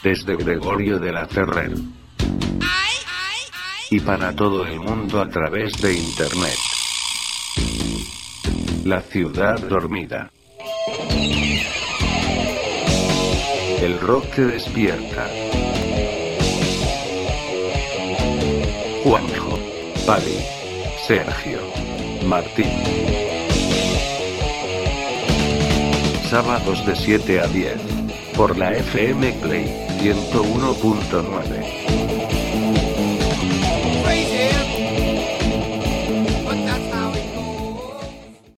desde Gregorio de la Ferrer. Y para todo el mundo a través de internet. La ciudad dormida. El rock te despierta. Juanjo, Pali, Sergio, Martín. Sábados de 7 a 10, por la FM Play 101.9.